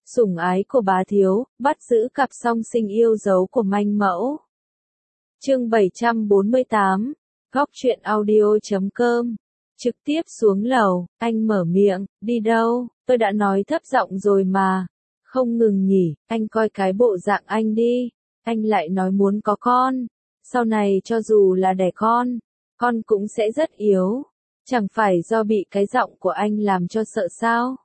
Sủng ái của bá thiếu, bắt giữ cặp song sinh yêu dấu của manh mẫu. Chương 748, Góc truyện audio.com. Trực tiếp xuống lầu, anh mở miệng, đi đâu, tôi đã nói thấp giọng rồi mà. Không ngừng nhỉ, anh coi cái bộ dạng anh đi, anh lại nói muốn có con. Sau này cho dù là đẻ con cũng sẽ rất yếu. Chẳng phải do bị cái giọng của anh làm cho sợ sao?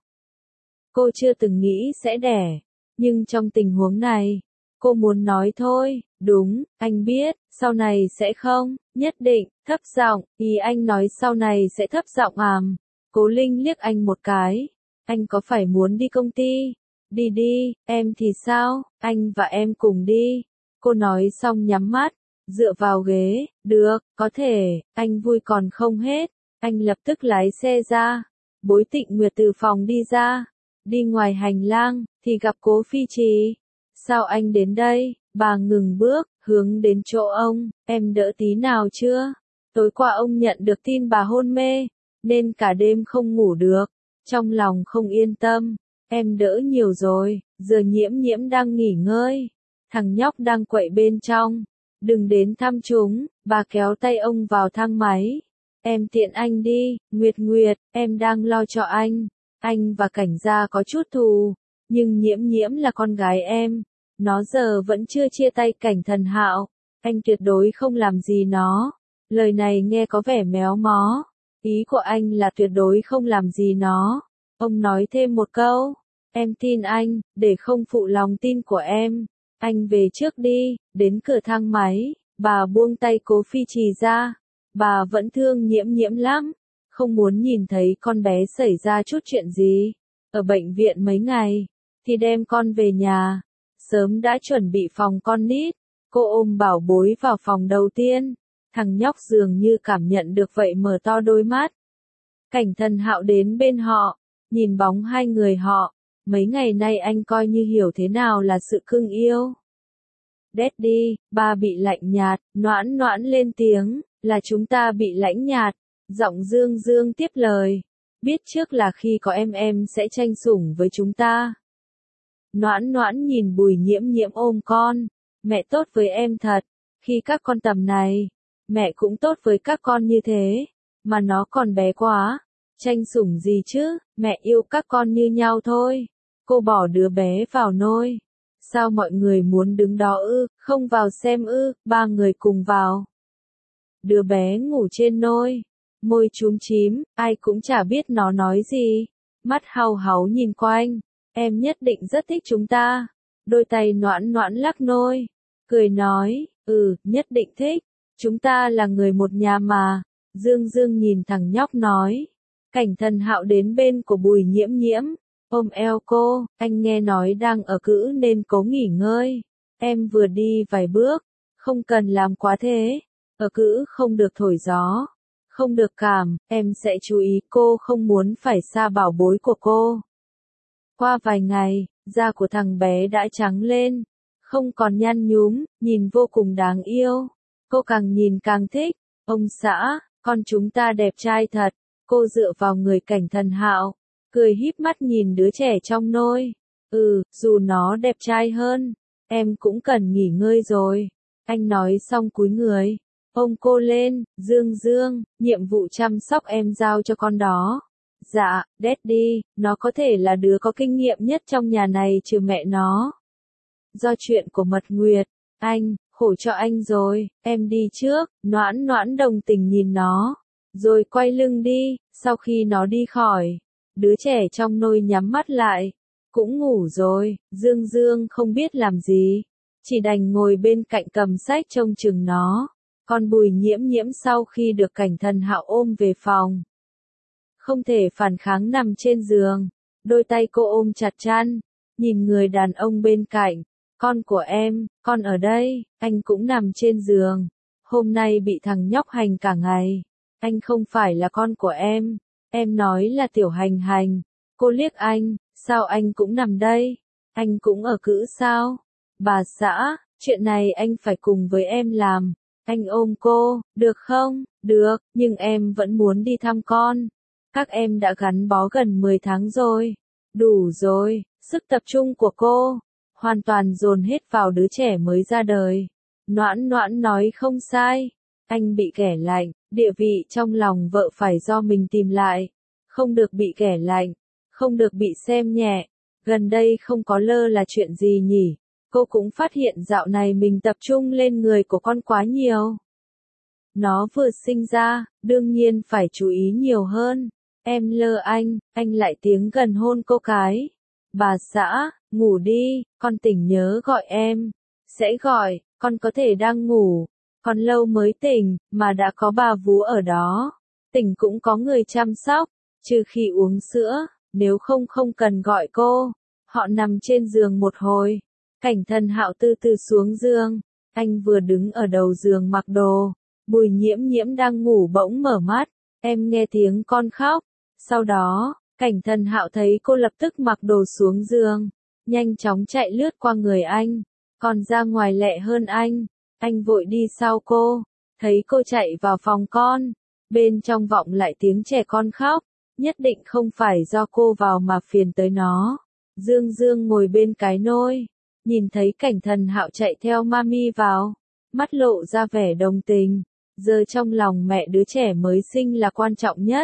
Cô chưa từng nghĩ sẽ đẻ, nhưng trong tình huống này, cô muốn nói thôi, đúng, anh biết, sau này sẽ không, nhất định, thấp giọng, ý anh nói sau này sẽ thấp giọng àm. Cố Linh liếc anh một cái, anh có phải muốn đi công ty? Đi đi, em thì sao, anh và em cùng đi. Cô nói xong nhắm mắt, dựa vào ghế, được, có thể, anh vui còn không hết. Anh lập tức lái xe ra, Bối Tịnh Nguyệt từ phòng đi ra. Đi ngoài hành lang, thì gặp Cố Phi Trì. Sao anh đến đây? Bà ngừng bước, hướng đến chỗ ông, em đỡ tí nào chưa? Tối qua ông nhận được tin bà hôn mê, nên cả đêm không ngủ được. Trong lòng không yên tâm, em đỡ nhiều rồi, giờ Nhiễm Nhiễm đang nghỉ ngơi. Thằng nhóc đang quậy bên trong, đừng đến thăm chúng, bà kéo tay ông vào thang máy. Em tiện anh đi, Nguyệt Nguyệt, em đang lo cho anh. Anh và Cảnh gia có chút thù, nhưng Nhiễm Nhiễm là con gái em. Nó giờ vẫn chưa chia tay Cảnh Thần Hạo. Anh tuyệt đối không làm gì nó. Lời này nghe có vẻ méo mó. Ý của anh là tuyệt đối không làm gì nó. Ông nói thêm một câu. Em tin anh, để không phụ lòng tin của em. Anh về trước đi, đến cửa thang máy. Bà buông tay Cố Phi Trì ra. Bà vẫn thương Nhiễm Nhiễm lắm. Không muốn nhìn thấy con bé xảy ra chút chuyện gì. Ở bệnh viện mấy ngày, thì đem con về nhà. Sớm đã chuẩn bị phòng con nít. Cô ôm Bảo Bối vào phòng đầu tiên. Thằng nhóc dường như cảm nhận được vậy mở to đôi mắt. Cảnh Thần Hạo đến bên họ, nhìn bóng hai người họ. Mấy ngày nay anh coi như hiểu thế nào là sự cưng yêu. Daddy, ba bị lạnh nhạt, Noãn Noãn lên tiếng, là chúng ta bị lãnh nhạt. Giọng Dương Dương tiếp lời. Biết trước là khi có em sẽ tranh sủng với chúng ta. Noãn Noãn nhìn Bùi Nhiễm Nhiễm ôm con. Mẹ tốt với em thật. Khi các con tầm này, mẹ cũng tốt với các con như thế. Mà nó còn bé quá. Tranh sủng gì chứ, mẹ yêu các con như nhau thôi. Cô bỏ đứa bé vào nôi. Sao mọi người muốn đứng đó ư, không vào xem ư, ba người cùng vào. Đứa bé ngủ trên nôi. Môi chúm chím, ai cũng chả biết nó nói gì. Mắt hau háu nhìn quanh. Em nhất định rất thích chúng ta. Đôi tay Noãn Noãn lắc nôi. Cười nói, nhất định thích. Chúng ta là người một nhà mà. Dương Dương nhìn thằng nhóc nói. Cảnh Thần Hạo đến bên của Bùi Nhiễm Nhiễm. Ôm eo cô, anh nghe nói đang ở cữ nên cố nghỉ ngơi. Em vừa đi vài bước. Không cần làm quá thế. Ở cữ không được thổi gió. Không được cảm, em sẽ chú ý cô không muốn phải xa Bảo Bối của cô. Qua vài ngày, da của thằng bé đã trắng lên. Không còn nhăn nhúm, nhìn vô cùng đáng yêu. Cô càng nhìn càng thích. Ông xã, con chúng ta đẹp trai thật. Cô dựa vào người Cảnh Thần Hạo. Cười híp mắt nhìn đứa trẻ trong nôi. Dù nó đẹp trai hơn. Em cũng cần nghỉ ngơi rồi. Anh nói xong cúi người. Ôm cô lên, Dương Dương, nhiệm vụ chăm sóc em giao cho con đó. Dạ, Daddy, nó có thể là đứa có kinh nghiệm nhất trong nhà này trừ mẹ nó. Do chuyện của Mật Nguyệt, anh, khổ cho anh rồi, em đi trước, Noãn Noãn đồng tình nhìn nó. Rồi quay lưng đi, sau khi nó đi khỏi, đứa trẻ trong nôi nhắm mắt lại. Cũng ngủ rồi, Dương Dương không biết làm gì. Chỉ đành ngồi bên cạnh cầm sách trông chừng nó. Còn Bùi Nhiễm Nhiễm sau khi được Cảnh Thần Hạo ôm về phòng. Không thể phản kháng nằm trên giường. Đôi tay cô ôm chặt chăn. Nhìn người đàn ông bên cạnh. Con của em, con ở đây, anh cũng nằm trên giường. Hôm nay bị thằng nhóc hành cả ngày. Anh không phải là con của em nói là Tiểu Hành Hành. Cô liếc anh, sao anh cũng nằm đây? Anh cũng ở cữ sao? Bà xã, chuyện này anh phải cùng với em làm. Anh ôm cô, được không? Được, nhưng em vẫn muốn đi thăm con. Các em đã gắn bó gần 10 tháng rồi. Đủ rồi, sức tập trung của cô, hoàn toàn dồn hết vào đứa trẻ mới ra đời. Noãn Noãn nói không sai, anh bị ghẻ lạnh, địa vị trong lòng vợ phải do mình tìm lại, không được bị ghẻ lạnh, không được bị xem nhẹ. Gần đây không có lơ là chuyện gì nhỉ? Cô cũng phát hiện dạo này mình tập trung lên người của con quá nhiều. Nó vừa sinh ra, đương nhiên phải chú ý nhiều hơn. Em lơ anh lại tiếng gần hôn cô cái. Bà xã, ngủ đi, con tỉnh nhớ gọi em. Sẽ gọi, con có thể đang ngủ. Còn lâu mới tỉnh, mà đã có bà vú ở đó. Tỉnh cũng có người chăm sóc, trừ khi uống sữa, nếu không không cần gọi cô. Họ nằm trên giường một hồi. Cảnh Thần Hạo từ từ xuống giường. Anh vừa đứng ở đầu giường mặc đồ. Bùi Nhiễm Nhiễm đang ngủ bỗng mở mắt. Em nghe tiếng con khóc. Sau đó, Cảnh Thần Hạo thấy cô lập tức mặc đồ xuống giường. Nhanh chóng chạy lướt qua người anh. Còn ra ngoài lẹ hơn anh. Anh vội đi sau cô. Thấy cô chạy vào phòng con. Bên trong vọng lại tiếng trẻ con khóc. Nhất định không phải do cô vào mà phiền tới nó. Dương Dương ngồi bên cái nôi. Nhìn thấy Cảnh Thần Hạo chạy theo mami vào. Mắt lộ ra vẻ đồng tình. Giờ trong lòng mẹ đứa trẻ mới sinh là quan trọng nhất.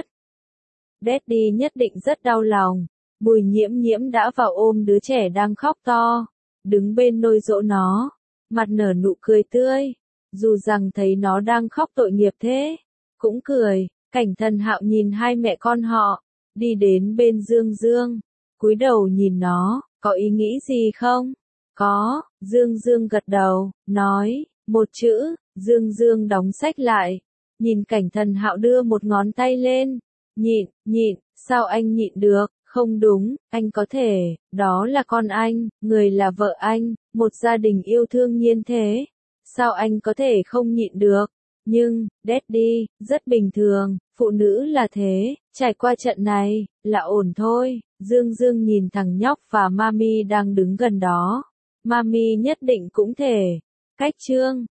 Daddy nhất định rất đau lòng. Bùi Nhiễm Nhiễm đã vào ôm đứa trẻ đang khóc to. Đứng bên nôi dỗ nó. Mặt nở nụ cười tươi. Dù rằng thấy nó đang khóc tội nghiệp thế. Cũng cười. Cảnh Thần Hạo nhìn hai mẹ con họ. Đi đến bên Dương Dương. Cúi đầu nhìn nó. Có ý nghĩ gì không? Có. Dương Dương gật đầu. Nói. Một chữ. Dương Dương đóng sách lại. Nhìn Cảnh Thần Hạo đưa một ngón tay lên. Nhịn, sao anh nhịn được? Không đúng, anh có thể, đó là con anh, người là vợ anh, một gia đình yêu thương nhiên thế. Sao anh có thể không nhịn được? Nhưng, Daddy, rất bình thường, phụ nữ là thế, trải qua trận này, là ổn thôi. Dương Dương nhìn thằng nhóc và Mami đang đứng gần đó. Mami nhất định cũng thể. Cách chương